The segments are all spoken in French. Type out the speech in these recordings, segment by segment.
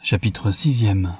Chapitre 6e.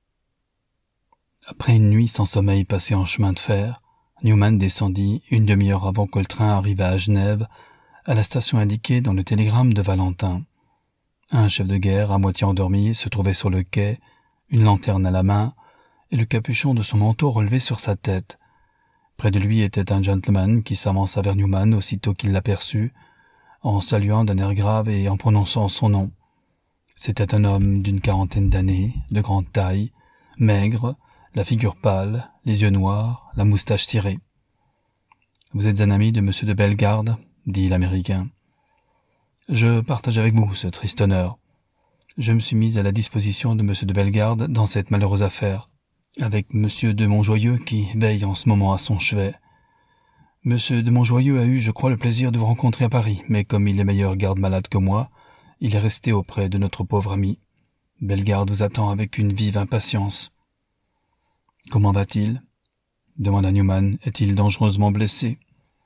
Après une nuit sans sommeil passée en chemin de fer, Newman descendit une demi-heure avant que le train arrivât à Genève, à la station indiquée dans le télégramme de Valentin. Un chef de guerre, à moitié endormi, se trouvait sur le quai, une lanterne à la main, et le capuchon de son manteau relevé sur sa tête. Près de lui était un gentleman qui s'avança vers Newman aussitôt qu'il l'aperçut, en saluant d'un air grave et en prononçant son nom. C'était un homme d'une quarantaine d'années, de grande taille, maigre, la figure pâle, les yeux noirs, la moustache cirée. « Vous êtes un ami de M. de Bellegarde ?» dit l'Américain. « Je partage avec vous ce triste honneur. Je me suis mis à la disposition de M. de Bellegarde dans cette malheureuse affaire, avec M. de Montjoyeux qui veille en ce moment à son chevet. M. de Montjoyeux a eu, je crois, le plaisir de vous rencontrer à Paris, mais comme il est meilleur garde-malade que moi, il est resté auprès de notre pauvre ami. Bellegarde vous attend avec une vive impatience. »« Comment va-t-il » demanda Newman. « Est-il dangereusement blessé ?»«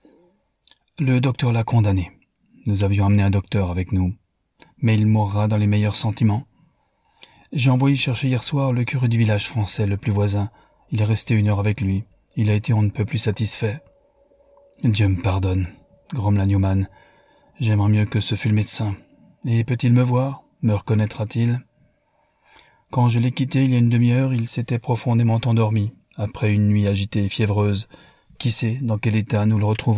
Le docteur l'a condamné. Nous avions amené un docteur avec nous. Mais il mourra dans les meilleurs sentiments. J'ai envoyé chercher hier soir le curé du village français le plus voisin. Il est resté 1 heure avec lui. Il a été on ne peut plus satisfait. »« Dieu me pardonne, » grommela Newman. « J'aimerais mieux que ce fût le médecin. Et peut-il me voir? Me reconnaîtra-t-il? Quand je l'ai quitté il y a une demi-heure, il s'était profondément endormi, après une nuit agitée et fiévreuse. Qui sait dans quel état nous le retrouverons ?»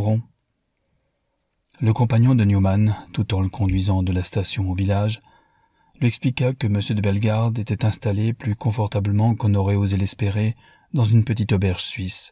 Le compagnon de Newman, tout en le conduisant de la station au village, lui expliqua que M. de Bellegarde était installé plus confortablement qu'on n'aurait osé l'espérer dans une petite auberge suisse.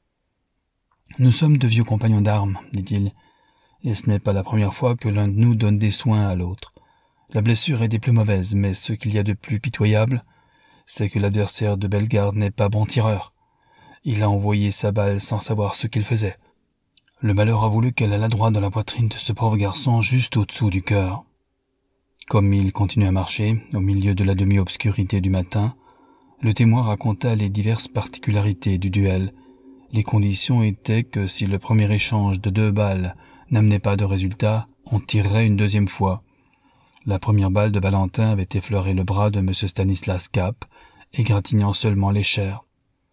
« Nous sommes de vieux compagnons d'armes, dit-il, et ce n'est pas la première fois que l'un de nous donne des soins à l'autre. La blessure est des plus mauvaises, mais ce qu'il y a de plus pitoyable, c'est que l'adversaire de Bellegarde n'est pas bon tireur. Il a envoyé sa balle sans savoir ce qu'il faisait. Le malheur a voulu qu'elle allât droit dans la poitrine de ce pauvre garçon, juste au-dessous du cœur. » Comme il continuait à marcher, au milieu de la demi-obscurité du matin, le témoin raconta les diverses particularités du duel. Les conditions étaient que si le premier échange de 2 balles n'amenait pas de résultat, on tirerait une deuxième fois. La première balle de Valentin avait effleuré le bras de M. Stanislas Kapp, égratignant seulement les chairs.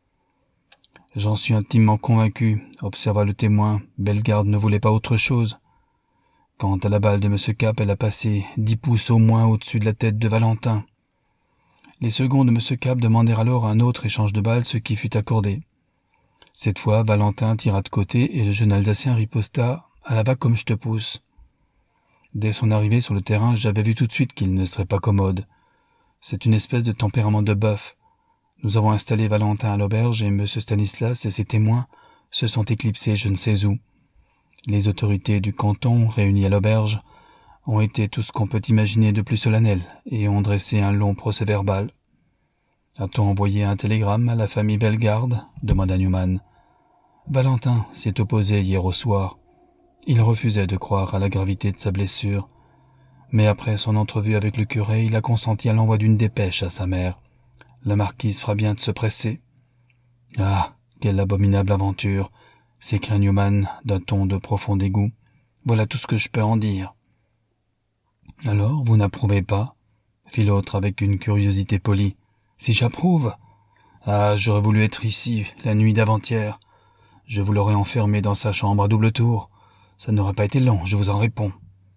« J'en suis intimement convaincu, » observa le témoin. « Bellegarde ne voulait pas autre chose. Quant à la balle de M. Kapp, elle a passé 10 pouces au moins au-dessus de la tête de Valentin. » Les seconds de M. Kapp demandèrent alors un autre échange de balles, ce qui fut accordé. Cette fois, Valentin tira de côté et le jeune Alsacien riposta « À la va comme je te pousse ». Dès son arrivée sur le terrain, j'avais vu tout de suite qu'il ne serait pas commode. C'est une espèce de tempérament de bœuf. Nous avons installé Valentin à l'auberge et M. Stanislas et ses témoins se sont éclipsés je ne sais où. Les autorités du canton, réunies à l'auberge, ont été tout ce qu'on peut imaginer de plus solennel et ont dressé un long procès-verbal. « A-t-on envoyé un télégramme à la famille Bellegarde ?» demanda Newman. « Valentin s'est opposé hier au soir. Il refusait de croire à la gravité de sa blessure. Mais après son entrevue avec le curé, il a consenti à l'envoi d'une dépêche à sa mère. La marquise fera bien de se presser. »« Ah, quelle abominable aventure !» s'écria Newman d'un ton de profond dégoût. « Voilà tout ce que je peux en dire. »« Alors, vous n'approuvez pas ?» fit l'autre avec une curiosité polie. « Si j'approuve ? Ah, j'aurais voulu être ici, la nuit d'avant-hier. Je vous l'aurais enfermé dans sa chambre à double tour. Ça n'aurait pas été long, je vous en réponds. »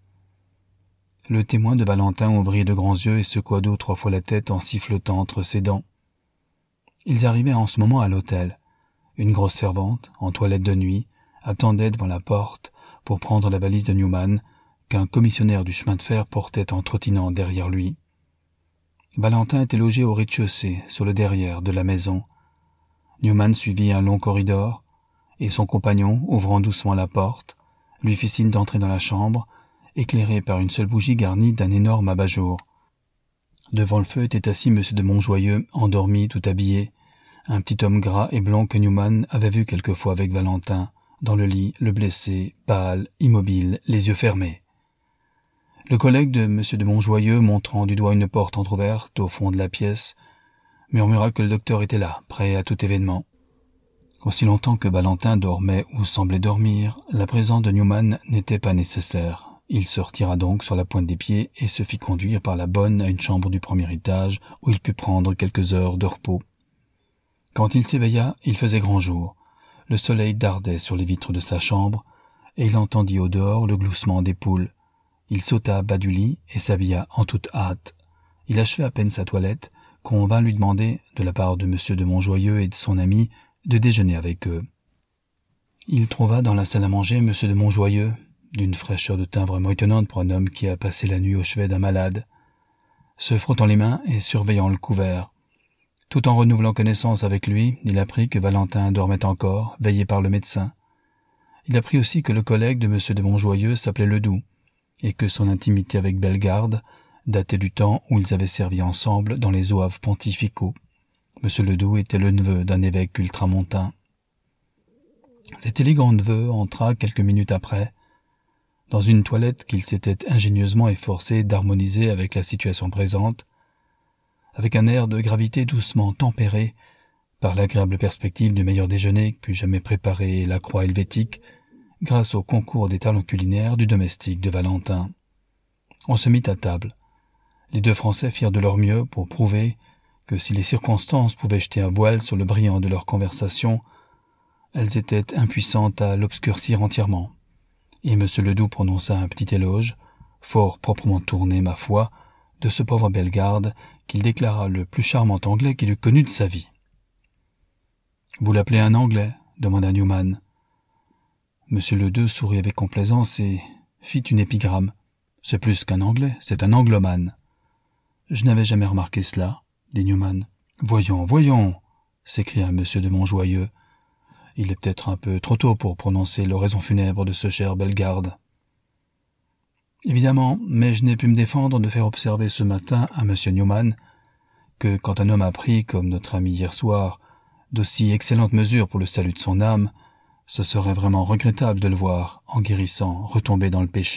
Le témoin de Valentin ouvrit de grands yeux et secoua 2 ou 3 fois la tête en sifflotant entre ses dents. Ils arrivaient en ce moment à l'hôtel. Une grosse servante, en toilette de nuit, attendait devant la porte pour prendre la valise de Newman qu'un commissionnaire du chemin de fer portait en trottinant derrière lui. Valentin était logé au rez-de-chaussée, sur le derrière de la maison. Newman suivit un long corridor, et son compagnon, ouvrant doucement la porte, lui fit signe d'entrer dans la chambre, éclairée par une seule bougie garnie d'un énorme abat-jour. Devant le feu était assis M. de Montjoyeux, endormi, tout habillé, un petit homme gras et blond que Newman avait vu quelquefois avec Valentin, dans le lit, le blessé, pâle, immobile, les yeux fermés. Le collègue de M. de Montjoyeux, montrant du doigt une porte entr'ouverte au fond de la pièce, murmura que le docteur était là, prêt à tout événement. Aussi longtemps que Valentin dormait ou semblait dormir, la présence de Newman n'était pas nécessaire. Il se retira donc sur la pointe des pieds et se fit conduire par la bonne à une chambre du premier étage où il put prendre quelques heures de repos. Quand il s'éveilla, il faisait grand jour. Le soleil dardait sur les vitres de sa chambre et il entendit au dehors le gloussement des poules. Il sauta bas du lit et s'habilla en toute hâte. Il achevait à peine sa toilette qu'on vint lui demander, de la part de M. de Montjoyeux et de son ami, de déjeuner avec eux. Il trouva dans la salle à manger M. de Montjoyeux, d'une fraîcheur de teint vraiment étonnante pour un homme qui a passé la nuit au chevet d'un malade, se frottant les mains et surveillant le couvert. Tout en renouvelant connaissance avec lui, il apprit que Valentin dormait encore, veillé par le médecin. Il apprit aussi que le collègue de M. de Montjoyeux s'appelait Ledoux, et que son intimité avec Bellegarde datait du temps où ils avaient servi ensemble dans les zouaves pontificaux. M. Ledoux était le neveu d'un évêque ultramontain. Cet élégant neveu entra quelques minutes après, dans une toilette qu'il s'était ingénieusement efforcé d'harmoniser avec la situation présente, avec un air de gravité doucement tempéré par l'agréable perspective du meilleur déjeuner qu'eût jamais préparé la croix helvétique, grâce au concours des talents culinaires du domestique de Valentin. On se mit à table. Les deux Français firent de leur mieux pour prouver que si les circonstances pouvaient jeter un voile sur le brillant de leur conversation, elles étaient impuissantes à l'obscurcir entièrement. Et M. Ledoux prononça un petit éloge, fort proprement tourné, ma foi, de ce pauvre Bellegarde qu'il déclara le plus charmant Anglais qu'il eût connu de sa vie. « Vous l'appelez un Anglais ?» demanda Newman. M. Ledoux sourit avec complaisance et fit une épigramme. « C'est plus qu'un Anglais, c'est un anglomane. »« Je n'avais jamais remarqué cela, » dit Newman. « Voyons, voyons !» s'écria M. de Montjoyeux. « Il est peut-être un peu trop tôt pour prononcer l'oraison funèbre de ce cher Bellegarde. » « Évidemment, mais je n'ai pu me défendre de faire observer ce matin à M. Newman que quand un homme a pris, comme notre ami hier soir, d'aussi excellentes mesures pour le salut de son âme, ce serait vraiment regrettable de le voir, en guérissant, retomber dans le péché. »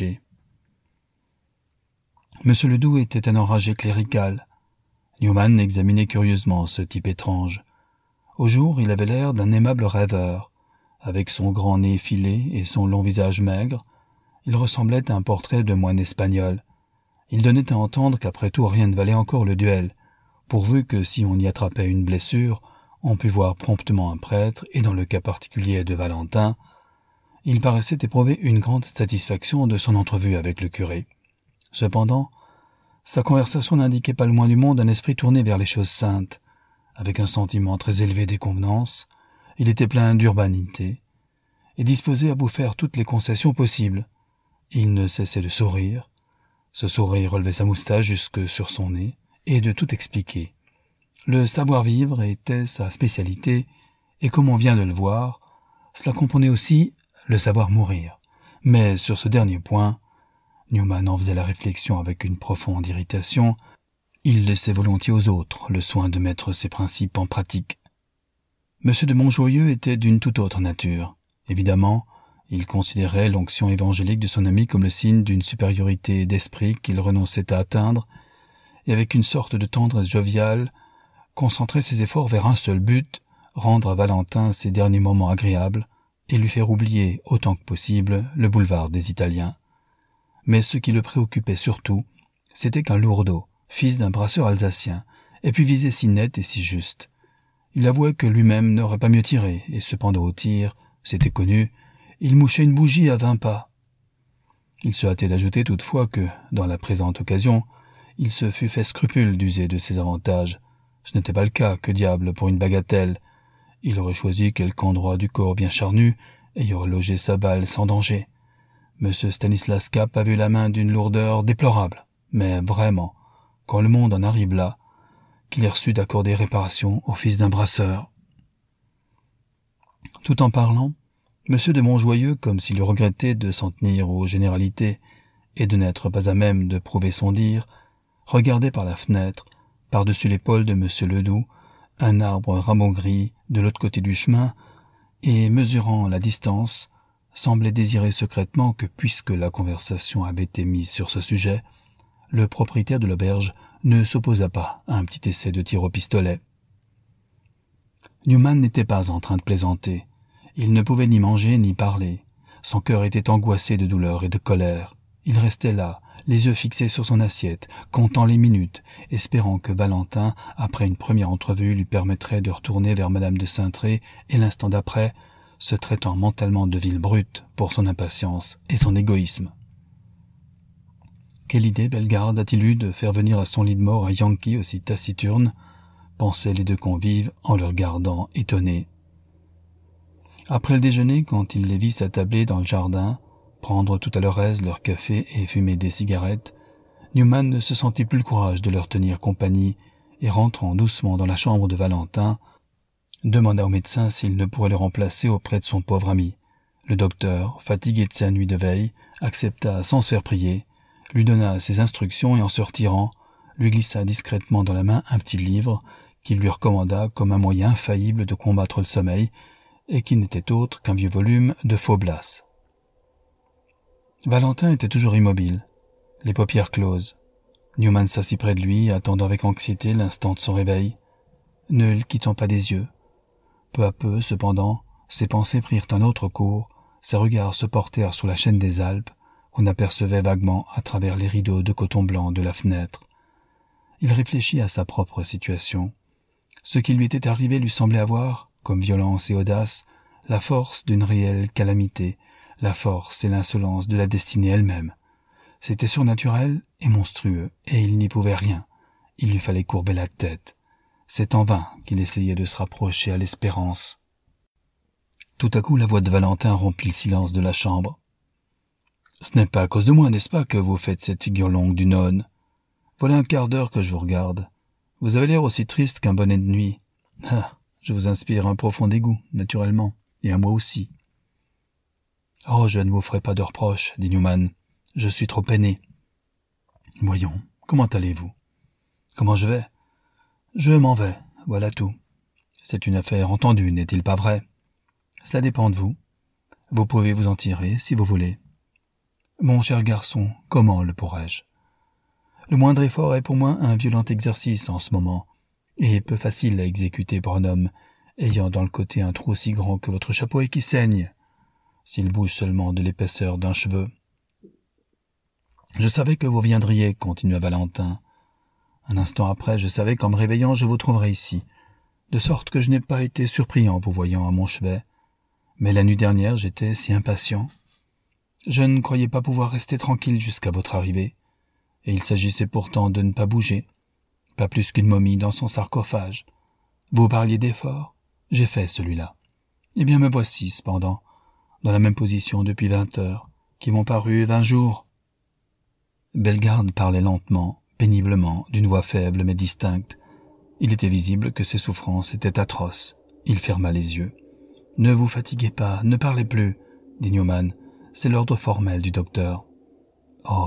M. Ledoux était un enragé clérical. Newman examinait curieusement ce type étrange. Au jour, il avait l'air d'un aimable rêveur. Avec son grand nez effilé et son long visage maigre, il ressemblait à un portrait de moine espagnol. Il donnait à entendre qu'après tout rien ne valait encore le duel, pourvu que si on y attrapait une blessure, on pût voir promptement un prêtre, et dans le cas particulier de Valentin, il paraissait éprouver une grande satisfaction de son entrevue avec le curé. Cependant, sa conversation n'indiquait pas le moins du monde un esprit tourné vers les choses saintes. Avec un sentiment très élevé des convenances, il était plein d'urbanité, et disposé à vous faire toutes les concessions possibles. Il ne cessait de sourire. Ce sourire relevait sa moustache jusque sur son nez, et de tout expliquer. Le savoir-vivre était sa spécialité, et comme on vient de le voir, cela comprenait aussi le savoir-mourir. Mais sur ce dernier point, Newman en faisait la réflexion avec une profonde irritation. Il laissait volontiers aux autres le soin de mettre ses principes en pratique. M. de Montjoyeux était d'une toute autre nature. Évidemment, il considérait l'onction évangélique de son ami comme le signe d'une supériorité d'esprit qu'il renonçait à atteindre, et avec une sorte de tendresse joviale, concentrait ses efforts vers un seul but, rendre à Valentin ses derniers moments agréables, et lui faire oublier, autant que possible, le boulevard des Italiens. Mais ce qui le préoccupait surtout, c'était qu'un lourdeau, fils d'un brasseur alsacien, ait pu viser si net et si juste. Il avouait que lui-même n'aurait pas mieux tiré, et cependant au tir, c'était connu, il mouchait une bougie à 20 pas. Il se hâtait d'ajouter toutefois que, dans la présente occasion, il se fût fait scrupule d'user de ses avantages. Ce n'était pas le cas, que diable, pour une bagatelle. Il aurait choisi quelque endroit du corps bien charnu, et y aurait logé sa balle sans danger. M. Stanislas Kapp avait la main d'une lourdeur déplorable, mais vraiment, quand le monde en arrive là, qu'il ait reçu d'accorder réparation au fils d'un brasseur. Tout en parlant, M. de Montjoyeux, comme s'il eût regretté de s'en tenir aux généralités et de n'être pas à même de prouver son dire, regardait par la fenêtre, par-dessus l'épaule de M. Ledoux, un arbre rameau-gris de l'autre côté du chemin, et, mesurant la distance, semblait désirer secrètement que, puisque la conversation avait été mise sur ce sujet, le propriétaire de l'auberge ne s'opposât pas à un petit essai de tir au pistolet. Newman n'était pas en train de plaisanter. Il ne pouvait ni manger ni parler. Son cœur était angoissé de douleur et de colère. Il restait là, les yeux fixés sur son assiette, comptant les minutes, espérant que Valentin, après une première entrevue, lui permettrait de retourner vers Madame de Saintré, et l'instant d'après, se traitant mentalement de vil brute pour son impatience et son égoïsme. Quelle idée Bellegarde a-t-il eu de faire venir à son lit de mort un Yankee aussi taciturne, pensaient les deux convives en le regardant étonnés. Après le déjeuner, quand il les vit s'attabler dans le jardin, prendre tout à leur aise leur café et fumer des cigarettes, Newman ne se sentit plus le courage de leur tenir compagnie et rentrant doucement dans la chambre de Valentin, demanda au médecin s'il ne pourrait le remplacer auprès de son pauvre ami. Le docteur, fatigué de sa nuit de veille, accepta sans se faire prier, lui donna ses instructions et en se retirant, lui glissa discrètement dans la main un petit livre qu'il lui recommanda comme un moyen infaillible de combattre le sommeil et qui n'était autre qu'un vieux volume de Faublas. Valentin était toujours immobile, les paupières closes. Newman s'assit près de lui, attendant avec anxiété l'instant de son réveil, ne le quittant pas des yeux. Peu à peu, cependant, ses pensées prirent un autre cours, ses regards se portèrent sur la chaîne des Alpes, qu'on apercevait vaguement à travers les rideaux de coton blanc de la fenêtre. Il réfléchit à sa propre situation. Ce qui lui était arrivé lui semblait avoir, comme violence et audace, la force d'une réelle calamité, la force et l'insolence de la destinée elle-même. C'était surnaturel et monstrueux, et il n'y pouvait rien. Il lui fallait courber la tête. C'est en vain qu'il essayait de se rapprocher à l'espérance. Tout à coup, la voix de Valentin rompit le silence de la chambre. « Ce n'est pas à cause de moi, n'est-ce pas, que vous faites cette figure longue du nonne? Voilà un quart d'heure que je vous regarde. Vous avez l'air aussi triste qu'un bonnet de nuit. Ah, je vous inspire un profond dégoût, naturellement, et à moi aussi. »« Oh, je ne vous ferai pas de reproches, dit Newman. Je suis trop peiné. »« Voyons, comment allez-vous ? » ?»« Comment je vais ? » ?»« Je m'en vais, voilà tout. C'est une affaire entendue, n'est-il pas vrai ? Cela dépend de vous. Vous pouvez vous en tirer, si vous voulez. »« Mon cher garçon, comment le pourrais-je ? Le moindre effort est pour moi un violent exercice en ce moment, et peu facile à exécuter pour un homme, ayant dans le côté un trou aussi grand que votre chapeau et qui saigne, s'il bouge seulement de l'épaisseur d'un cheveu. « Je savais que vous viendriez, continua Valentin. Un instant après, je savais qu'en me réveillant, je vous trouverais ici, de sorte que je n'ai pas été surpris en vous voyant à mon chevet. Mais la nuit dernière, j'étais si impatient. Je ne croyais pas pouvoir rester tranquille jusqu'à votre arrivée, et il s'agissait pourtant de ne pas bouger, pas plus qu'une momie dans son sarcophage. Vous parliez d'effort, j'ai fait celui-là. Eh bien, me voici, cependant, dans la même position depuis 20 heures, qui m'ont paru 20 jours. » Bellegarde parlait lentement, péniblement, d'une voix faible mais distincte. Il était visible que ses souffrances étaient atroces. Il ferma les yeux. « Ne vous fatiguez pas, ne parlez plus, » dit Newman. « C'est l'ordre formel du docteur. »« Oh, »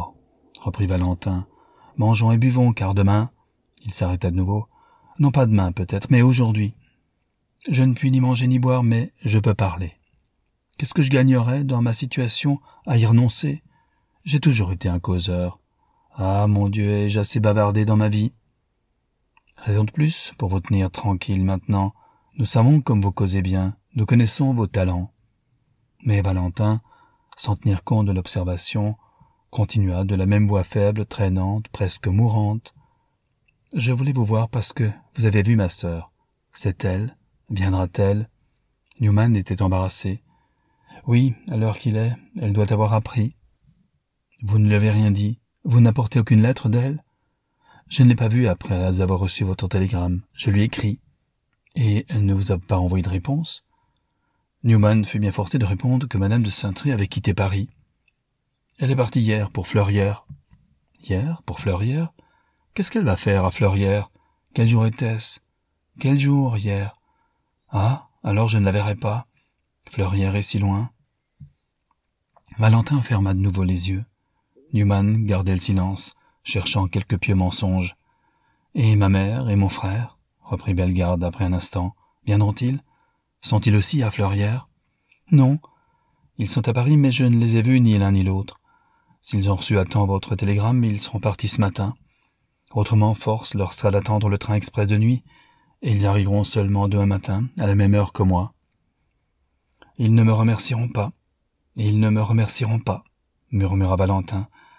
reprit Valentin, « mangeons et buvons, car demain... » Il s'arrêta de nouveau. « Non pas demain, peut-être, mais aujourd'hui. Je ne puis ni manger ni boire, mais je peux parler. Qu'est-ce que je gagnerais, dans ma situation, à y renoncer ? J'ai toujours été un causeur. Ah, mon Dieu, ai-je assez bavardé dans ma vie ? Raison de plus pour vous tenir tranquille maintenant. Nous savons comme vous causez bien, nous connaissons vos talents. » Mais Valentin, sans tenir compte de l'observation, continua de la même voix faible, traînante, presque mourante. « Je voulais vous voir parce que vous avez vu ma sœur. C'est elle. Viendra-t-elle ?» Newman était embarrassé. « Oui, à l'heure qu'il est, elle doit avoir appris. »« Vous ne lui avez rien dit ? Vous n'apportez aucune lettre d'elle ? » ?»« Je ne l'ai pas vue après avoir reçu votre télégramme. Je lui ai écrit. »« Et elle ne vous a pas envoyé de réponse ?» Newman fut bien forcé de répondre que Madame de Saintré avait quitté Paris. « Elle est partie hier pour Fleurières. »« Hier, pour Fleurières ? Qu'est-ce qu'elle va faire à Fleurières ? Quel jour était-ce ? Quel jour, hier ? Ah, alors je ne la verrai pas. Fleurières est si loin. » Valentin ferma de nouveau les yeux. Newman gardait le silence, cherchant quelque pieux mensonge. « Et ma mère et mon frère, » reprit Bellegarde après un instant, « viendront-ils ? Sont-ils aussi à Fleurières ? » ?»« Non, ils sont à Paris, mais je ne les ai vus ni l'un ni l'autre. S'ils ont reçu à temps votre télégramme, ils seront partis ce matin. Autrement, force leur sera d'attendre le train express de nuit, et ils arriveront seulement demain matin, à la même heure que moi. »« Ils ne me remercieront pas, et ils ne me remercieront pas, » murmura Valentin,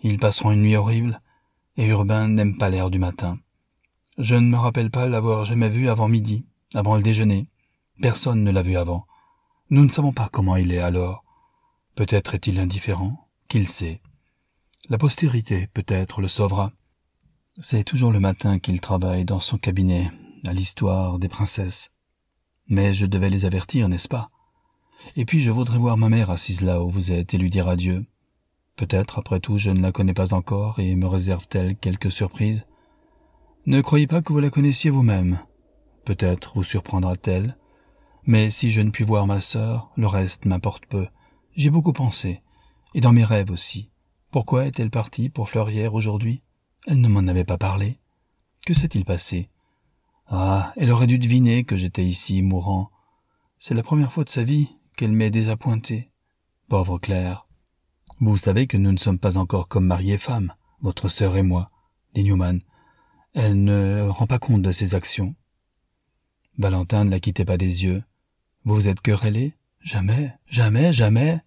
Ils passeront une nuit horrible, et Urbain n'aime pas l'air du matin. Je ne me rappelle pas l'avoir jamais vu avant midi, avant le déjeuner. Personne ne l'a vu avant. Nous ne savons pas comment il est alors. Peut-être est-il indifférent, qui le sait. La postérité, peut-être, le sauvera. C'est toujours le matin qu'il travaille dans son cabinet, à l'histoire des princesses. Mais je devais les avertir, n'est-ce pas? Et puis je voudrais voir ma mère assise là où vous êtes et lui dire adieu. Peut-être, après tout, je ne la connais pas encore et me réserve-t-elle quelques surprises? Ne croyez pas que vous la connaissiez vous-même. Peut-être vous surprendra-t-elle. Mais si je ne puis voir ma sœur, le reste m'importe peu. J'y ai beaucoup pensé, et dans mes rêves aussi. Pourquoi est-elle partie pour Fleurières aujourd'hui? Elle ne m'en avait pas parlé. Que s'est-il passé? Ah, elle aurait dû deviner que j'étais ici, mourant. C'est la première fois de sa vie qu'elle m'est désappointée. Pauvre Claire. Vous savez que nous ne sommes pas encore comme mari et femme, votre sœur et moi, dit Newman. Elle ne rend pas compte de ses actions. Valentin ne la quittait pas des yeux. Vous vous êtes querellés? Jamais, jamais, jamais.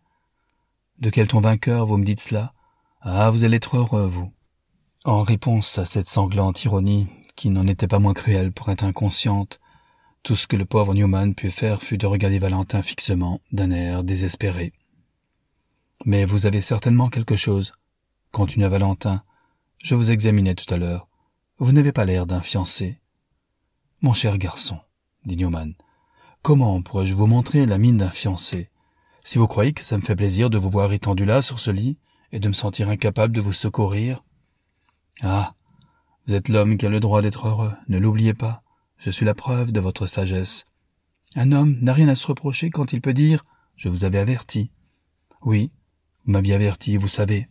De quel ton vainqueur vous me dites cela? Ah, vous allez être heureux, vous. En réponse à cette sanglante ironie, qui n'en était pas moins cruelle pour être inconsciente, tout ce que le pauvre Newman put faire fut de regarder Valentin fixement, d'un air désespéré. « Mais vous avez certainement quelque chose, » continua Valentin. « Je vous examinais tout à l'heure. Vous n'avez pas l'air d'un fiancé. »« Mon cher garçon, » dit Newman, « comment pourrais-je vous montrer la mine d'un fiancé? Si vous croyez que ça me fait plaisir de vous voir étendu là sur ce lit et de me sentir incapable de vous secourir. Ah, vous êtes l'homme qui a le droit d'être heureux, ne l'oubliez pas. Je suis la preuve de votre sagesse. Un homme n'a rien à se reprocher quand il peut dire « Je vous avais averti ». Oui, vous m'aviez averti, vous savez.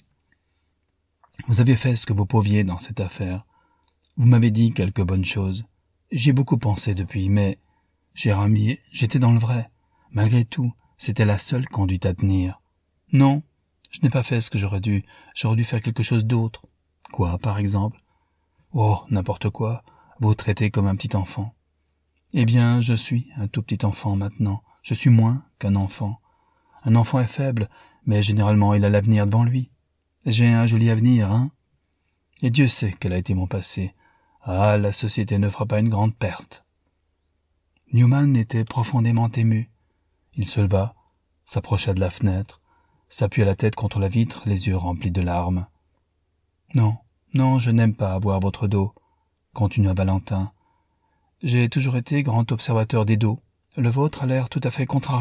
Vous avez fait ce que vous pouviez dans cette affaire. Vous m'avez dit quelques bonnes choses. J'y ai beaucoup pensé depuis, mais, cher ami, j'étais dans le vrai. Malgré tout, c'était la seule conduite à tenir. Non, je n'ai pas fait ce que j'aurais dû faire quelque chose d'autre. Quoi, par exemple? Oh, n'importe quoi. Vous traitez comme un petit enfant. Eh bien, je suis un tout petit enfant maintenant. Je suis moins qu'un enfant. Un enfant est faible, mais généralement il a l'avenir devant lui. J'ai un joli avenir, hein? Et Dieu sait quel a été mon passé. Ah, la société ne fera pas une grande perte. Newman était profondément ému. Il se leva, s'approcha de la fenêtre, s'appuya la tête contre la vitre, les yeux remplis de larmes. « Non, non, je n'aime pas avoir votre dos, » continua Valentin. « J'ai toujours été grand observateur des dos. Le vôtre a l'air tout à fait contrarié. »«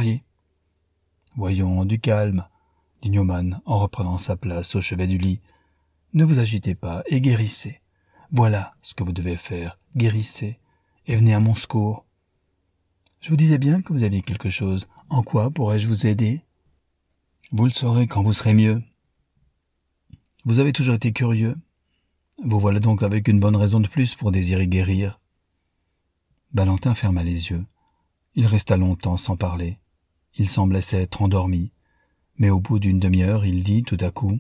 Voyons, du calme, » dit Newman en reprenant sa place au chevet du lit. « Ne vous agitez pas et guérissez. Voilà ce que vous devez faire, guérissez, et venez à mon secours. » Je vous disais bien que vous aviez quelque chose. En quoi pourrais-je vous aider? Vous le saurez quand vous serez mieux. Vous avez toujours été curieux. Vous voilà donc avec une bonne raison de plus pour désirer guérir. Valentin ferma les yeux. Il resta longtemps sans parler. Il semblait s'être endormi. Mais au bout d'une demi-heure, il dit tout à coup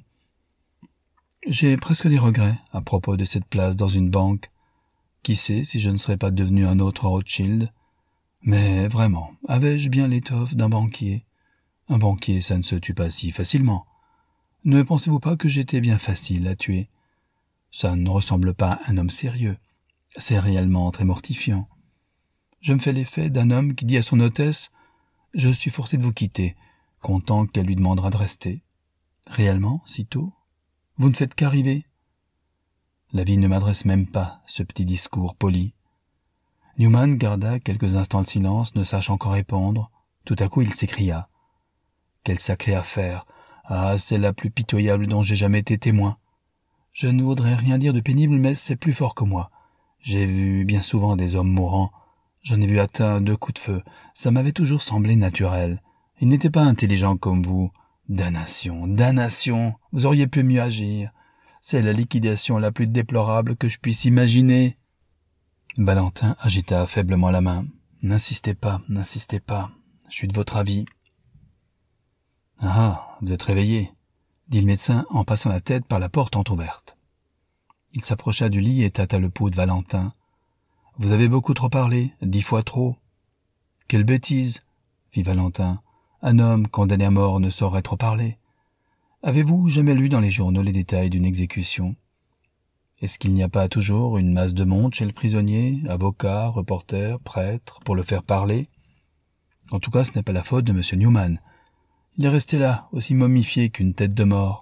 « J'ai presque des regrets à propos de cette place dans une banque. Qui sait si je ne serais pas devenu un autre Rothschild? Mais vraiment, avais-je bien l'étoffe d'un banquier? Un banquier, ça ne se tue pas si facilement. Ne pensez-vous pas que j'étais bien facile à tuer? Ça ne ressemble pas à un homme sérieux. C'est réellement très mortifiant. Je me fais l'effet d'un homme qui dit à son hôtesse « Je suis forcé de vous quitter », content qu'elle lui demandera de rester. Réellement, si tôt? Vous ne faites qu'arriver. La vie ne m'adresse même pas ce petit discours poli. Newman garda quelques instants de silence, ne sachant qu'en répondre. Tout à coup, il s'écria. « Quelle sacrée affaire! Ah, c'est la plus pitoyable dont j'ai jamais été témoin. Je ne voudrais rien dire de pénible, mais c'est plus fort que moi. J'ai vu bien souvent des hommes mourants. J'en ai vu atteint 2 coups de feu. Ça m'avait toujours semblé naturel. Ils n'étaient pas intelligents comme vous. Damnation, damnation! Vous auriez pu mieux agir. C'est la liquidation la plus déplorable que je puisse imaginer. » Valentin agita faiblement la main. « N'insistez pas, je suis de votre avis. »« Ah, vous êtes réveillé, » dit le médecin en passant la tête par la porte entr'ouverte. Il s'approcha du lit et tâta le pouls de Valentin. « Vous avez beaucoup trop parlé, 10 fois trop. »« Quelle bêtise !» fit Valentin. « Un homme condamné à mort ne saurait trop parler. » Avez-vous jamais lu dans les journaux les détails d'une exécution? Est-ce qu'il n'y a pas toujours une masse de monde chez le prisonnier, avocats, reporters, prêtres, pour le faire parler? En tout cas, ce n'est pas la faute de M. Newman. Il est resté là, aussi momifié qu'une tête de mort.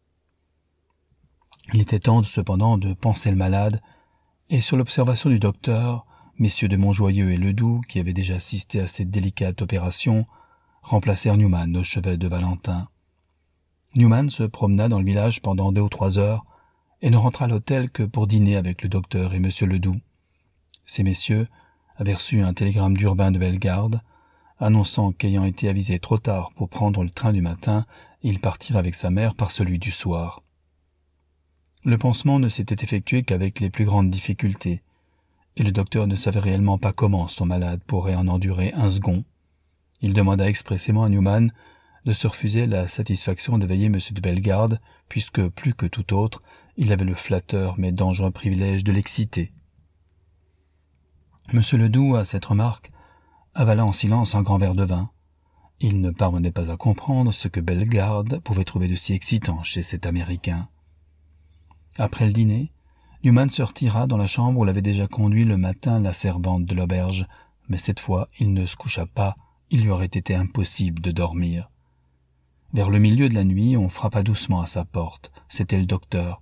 Il était temps, cependant, de panser le malade, et sur l'observation du docteur, messieurs de Montjoyeux et Ledoux, qui avaient déjà assisté à cette délicate opération, remplacèrent Newman au chevet de Valentin. Newman se promena dans le village pendant 2 ou 3 heures, et ne rentra à l'hôtel que pour dîner avec le docteur et monsieur Ledoux. Ces messieurs avaient reçu un télégramme d'Urbain de Bellegarde, annonçant qu'ayant été avisé trop tard pour prendre le train du matin, il partirait avec sa mère par celui du soir. Le pansement ne s'était effectué qu'avec les plus grandes difficultés, et le docteur ne savait réellement pas comment son malade pourrait en endurer un second. Il demanda expressément à Newman de se refuser la satisfaction de veiller M. de Bellegarde, puisque, plus que tout autre, il avait le flatteur mais dangereux privilège de l'exciter. M. Ledoux, à cette remarque, avala en silence un grand verre de vin. Il ne parvenait pas à comprendre ce que Bellegarde pouvait trouver de si excitant chez cet Américain. Après le dîner, Newman se retira dans la chambre où l'avait déjà conduit le matin la servante de l'auberge, mais cette fois il ne se coucha pas, il lui aurait été impossible de dormir. Vers le milieu de la nuit, on frappa doucement à sa porte. C'était le docteur.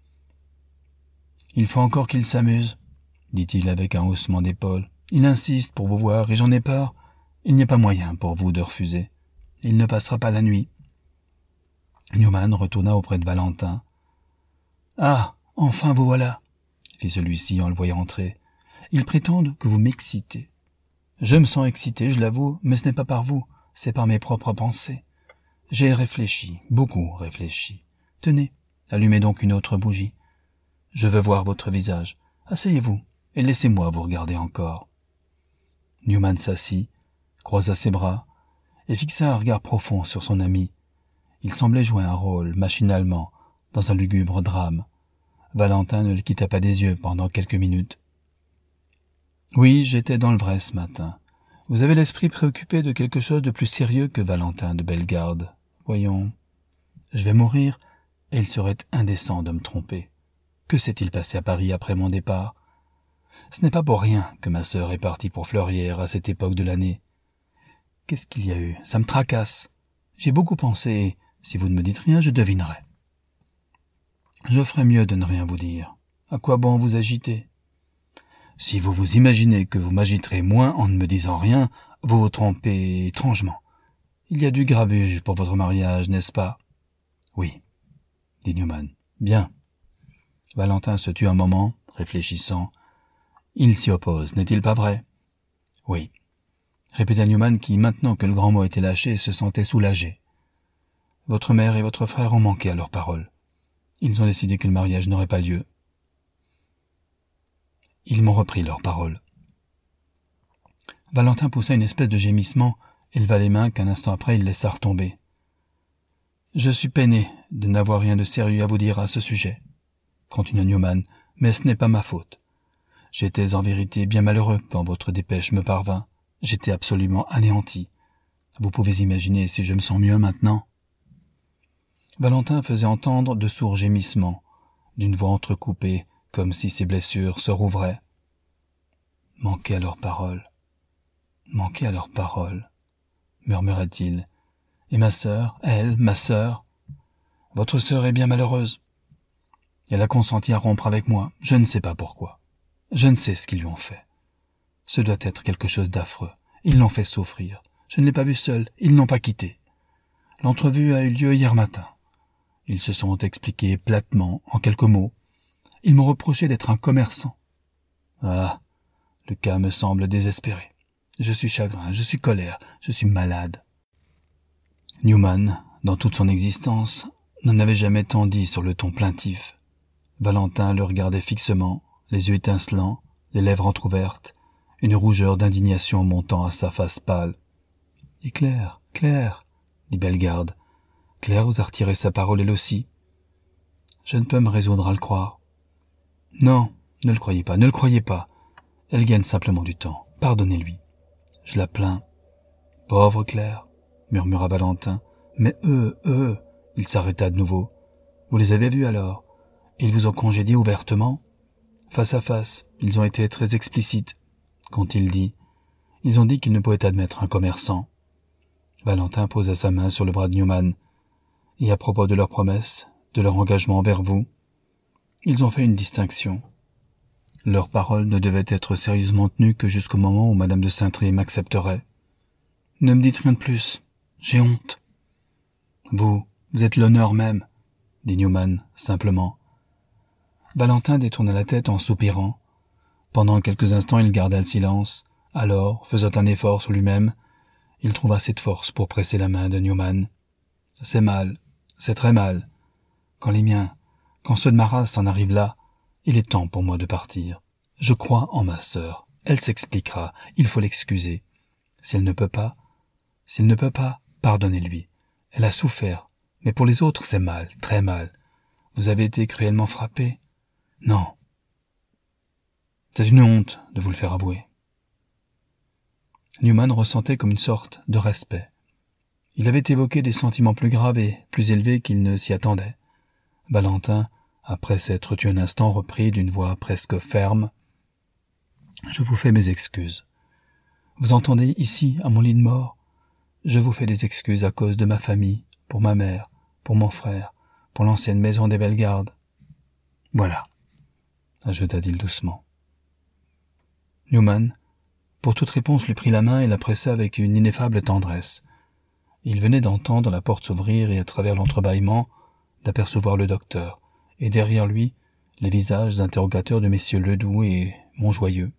« Il faut encore qu'il s'amuse, » dit-il avec un haussement d'épaule. « Il insiste pour vous voir et j'en ai peur. Il n'y a pas moyen pour vous de refuser. Il ne passera pas la nuit. » Newman retourna auprès de Valentin. « Ah, enfin vous voilà !» fit celui-ci en le voyant entrer. « Ils prétendent que vous m'excitez. Je me sens excité, je l'avoue, mais ce n'est pas par vous, c'est par mes propres pensées. J'ai réfléchi, beaucoup réfléchi. Tenez, allumez donc une autre bougie. Je veux voir votre visage. Asseyez-vous et laissez-moi vous regarder encore. » Newman s'assit, croisa ses bras et fixa un regard profond sur son ami. Il semblait jouer un rôle, machinalement, dans un lugubre drame. Valentin ne le quitta pas des yeux pendant quelques minutes. « Oui, j'étais dans le vrai ce matin. Vous avez l'esprit préoccupé de quelque chose de plus sérieux que Valentin de Bellegarde. Voyons, je vais mourir, et il serait indécent de me tromper. Que s'est-il passé à Paris après mon départ? Ce n'est pas pour rien que ma sœur est partie pour Fleurières à cette époque de l'année. Qu'est-ce qu'il y a eu? Ça me tracasse. J'ai beaucoup pensé, et si vous ne me dites rien, je devinerai. Je ferais mieux de ne rien vous dire. À quoi bon vous agiter? Si vous vous imaginez que vous m'agiterez moins en ne me disant rien, vous vous trompez étrangement. Il y a du grabuge pour votre mariage, n'est-ce pas? Oui, dit Newman. Bien. Valentin se tut un moment, réfléchissant. Il s'y oppose, n'est-il pas vrai? Oui, répéta Newman qui, maintenant que le grand mot était lâché, se sentait soulagé. Votre mère et votre frère ont manqué à leur parole. Ils ont décidé que le mariage n'aurait pas lieu. Ils m'ont repris leur parole. Valentin poussa une espèce de gémissement et leva les mains qu'un instant après il laissa retomber. « Je suis peiné de n'avoir rien de sérieux à vous dire à ce sujet, » continua Newman, « mais ce n'est pas ma faute. J'étais en vérité bien malheureux quand votre dépêche me parvint. J'étais absolument anéanti. Vous pouvez imaginer si je me sens mieux maintenant. » Valentin faisait entendre de sourds gémissements, d'une voix entrecoupée, comme si ses blessures se rouvraient. « Manquer à leurs paroles, murmura-t-il. « Et ma sœur, elle, ma sœur? Votre sœur est bien malheureuse. Elle a consenti à rompre avec moi, je ne sais pas pourquoi. Je ne sais ce qu'ils lui ont fait. Ce doit être quelque chose d'affreux. Ils l'ont fait souffrir. Je ne l'ai pas vue seule, ils n'ont pas quitté. L'entrevue a eu lieu hier matin. Ils se sont expliqués platement, en quelques mots. Ils m'ont reproché d'être un commerçant. Ah, le cas me semble désespéré. Je suis chagrin, je suis colère, je suis malade. » Newman, dans toute son existence, n'en avait jamais tant dit sur le ton plaintif. Valentin le regardait fixement, les yeux étincelants, les lèvres entr'ouvertes, une rougeur d'indignation montant à sa face pâle. « Et Claire, dit Bellegarde. Claire vous a retiré sa parole elle aussi. Je ne peux me résoudre à le croire. Non, ne le croyez pas. Elle gagne simplement du temps. Pardonnez-lui. Je la plains. Pauvre Claire, murmura Valentin. Mais ils Il s'arrêta de nouveau. Vous les avez vus alors? Ils vous ont congédié ouvertement? Face à face, ils ont été très explicites. Qu'ont-ils dit? Ils ont dit qu'ils ne pouvaient admettre un commerçant. Valentin posa sa main sur le bras de Newman. Et à propos de leur promesse, de leur engagement envers vous, ils ont fait une distinction. Leurs paroles ne devaient être sérieusement tenues que jusqu'au moment où Madame de Saint-Tré m'accepterait. Ne me dites rien de plus. J'ai honte. Vous êtes l'honneur même, dit Newman, simplement. Valentin détourna la tête en soupirant. Pendant quelques instants, il garda le silence. Alors, faisant un effort sur lui-même, il trouva assez de force pour presser la main de Newman. « C'est mal, c'est très mal. Quand les miens, quand ceux de ma race en arrivent là, il est temps pour moi de partir. Je crois en ma sœur. Elle s'expliquera. Il faut l'excuser. Si elle ne peut pas, pardonnez-lui. Elle a souffert. Mais pour les autres, c'est mal, très mal. Vous avez été cruellement frappé. Non. C'est une honte de vous le faire avouer. » Newman ressentait comme une sorte de respect. Il avait évoqué des sentiments plus graves et plus élevés qu'il ne s'y attendait. Valentin, après s'être tu un instant, reprit d'une voix presque ferme. « Je vous fais mes excuses. Vous entendez ici, à mon lit de mort? Je vous fais des excuses à cause de ma famille, pour ma mère, pour mon frère, pour l'ancienne maison des Bellegarde. Voilà, ajouta-t-il doucement. Newman, pour toute réponse, lui prit la main et la pressa avec une ineffable tendresse. Il venait d'entendre la porte s'ouvrir et à travers l'entrebâillement d'apercevoir le docteur, et derrière lui les visages interrogateurs de messieurs Ledoux et Montjoyeux.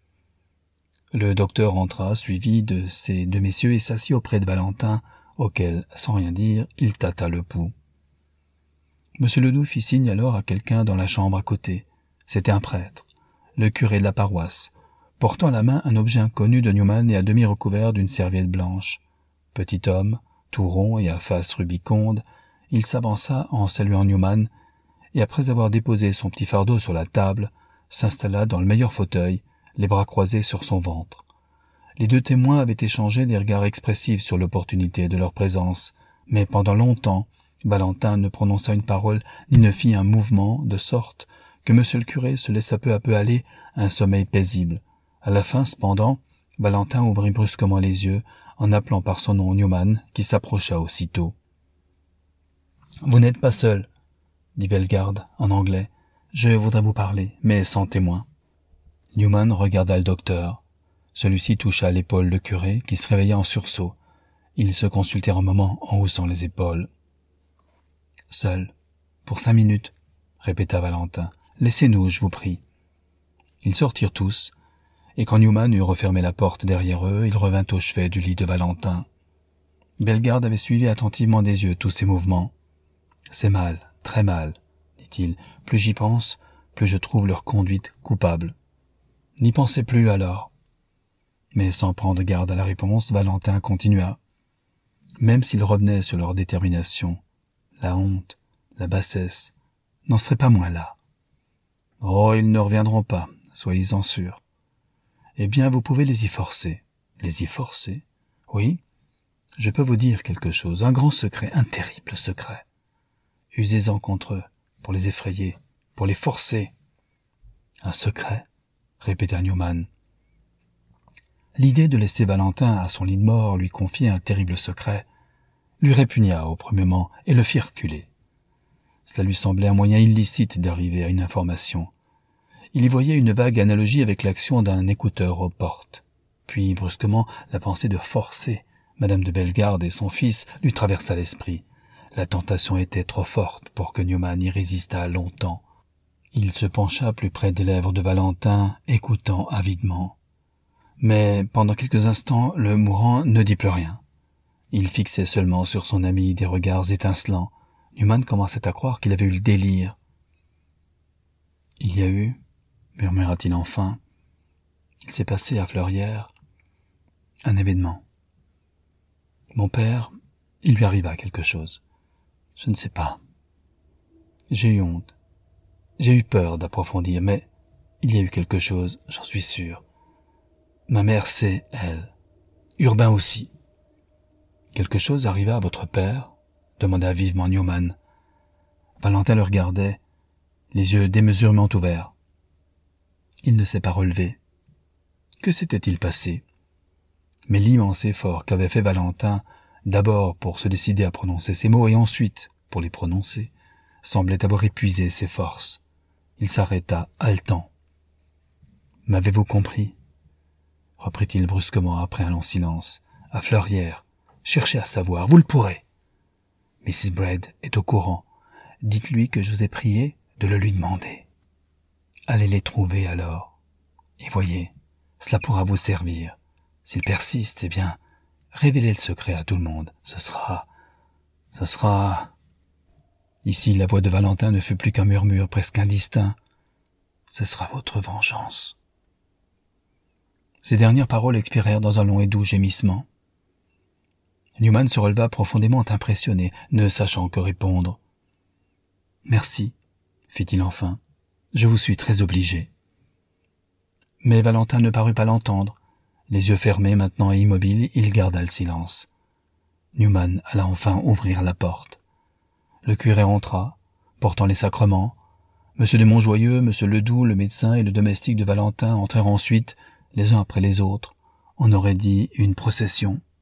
Le docteur entra, suivi de ces deux messieurs, et s'assit auprès de Valentin, auquel, sans rien dire, il tâta le pouls. Monsieur Ledoux fit signe alors à quelqu'un dans la chambre à côté. C'était un prêtre, le curé de la paroisse, portant à la main un objet inconnu de Newman et à demi recouvert d'une serviette blanche. Petit homme, tout rond et à face rubiconde, il s'avança en saluant Newman, et après avoir déposé son petit fardeau sur la table, s'installa dans le meilleur fauteuil, les bras croisés sur son ventre. Les deux témoins avaient échangé des regards expressifs sur l'opportunité de leur présence, mais pendant longtemps, Valentin ne prononça une parole ni ne fit un mouvement, de sorte que monsieur le curé se laissa peu à peu aller à un sommeil paisible. À la fin, cependant, Valentin ouvrit brusquement les yeux, en appelant par son nom Newman, qui s'approcha aussitôt. « Vous n'êtes pas seul, » dit Bellegarde, en anglais. « Je voudrais vous parler, mais sans témoin. » Newman regarda le docteur. Celui-ci toucha à l'épaule le curé, qui se réveilla en sursaut. Ils se consultèrent un moment en haussant les épaules. « Seul, pour 5 minutes, » répéta Valentin. « Laissez-nous, je vous prie. » Ils sortirent tous, et quand Newman eut refermé la porte derrière eux, il revint au chevet du lit de Valentin. Bellegarde avait suivi attentivement des yeux tous ses mouvements. « C'est mal, très mal, » dit-il. « Plus j'y pense, plus je trouve leur conduite coupable. » « N'y pensez plus alors. » Mais sans prendre garde à la réponse, Valentin continua. Même s'ils revenaient sur leur détermination, la honte, la bassesse n'en seraient pas moins là. Oh, ils ne reviendront pas, soyez-en sûrs. Eh bien, vous pouvez les y forcer. Les y forcer? Oui, je peux vous dire quelque chose, un grand secret, un terrible secret. Usez-en contre eux, pour les effrayer, pour les forcer. Un secret? Répéta Newman. L'idée de laisser Valentin à son lit de mort lui confier un terrible secret lui répugna au premier moment et le fit reculer. Cela lui semblait un moyen illicite d'arriver à une information. Il y voyait une vague analogie avec l'action d'un écouteur aux portes. Puis, brusquement, la pensée de forcer Madame de Bellegarde et son fils lui traversa l'esprit. La tentation était trop forte pour que Newman y résistât longtemps. Il se pencha plus près des lèvres de Valentin, écoutant avidement. Mais pendant quelques instants, le mourant ne dit plus rien. Il fixait seulement sur son ami des regards étincelants. Newman commençait à croire qu'il avait eu le délire. « Il y a eu, » murmura-t-il enfin, « il s'est passé à Fleurières un événement. Mon père, il lui arriva quelque chose. Je ne sais pas. J'ai eu honte. J'ai eu peur d'approfondir, mais il y a eu quelque chose, j'en suis sûr. Ma mère sait, elle. Urbain aussi. Quelque chose arriva à votre père, demanda vivement Newman. Valentin le regardait, les yeux démesurément ouverts. Il ne s'est pas relevé. Que s'était-il passé? Mais l'immense effort qu'avait fait Valentin, d'abord pour se décider à prononcer ces mots et ensuite pour les prononcer, semblait avoir épuisé ses forces. Il s'arrêta, haletant. « M'avez-vous compris ?» reprit-il brusquement après un long silence. « À Fleurières, cherchez à savoir, vous le pourrez. Mrs. Braid est au courant. Dites-lui que je vous ai prié de le lui demander. Allez les trouver alors. Et voyez, cela pourra vous servir. S'il persiste, eh bien, révélez le secret à tout le monde. Ce sera... Ici, la voix de Valentin ne fut plus qu'un murmure presque indistinct. Ce sera votre vengeance. Ces dernières paroles expirèrent dans un long et doux gémissement. Newman se releva profondément impressionné, ne sachant que répondre. « Merci, fit-il enfin. Je vous suis très obligé. » Mais Valentin ne parut pas l'entendre. Les yeux fermés maintenant et immobile, il garda le silence. Newman alla enfin ouvrir la porte. Le curé entra, portant les sacrements. M. de Montjoyeux, M. Ledoux, le médecin et le domestique de Valentin entrèrent ensuite, les uns après les autres. On aurait dit une procession.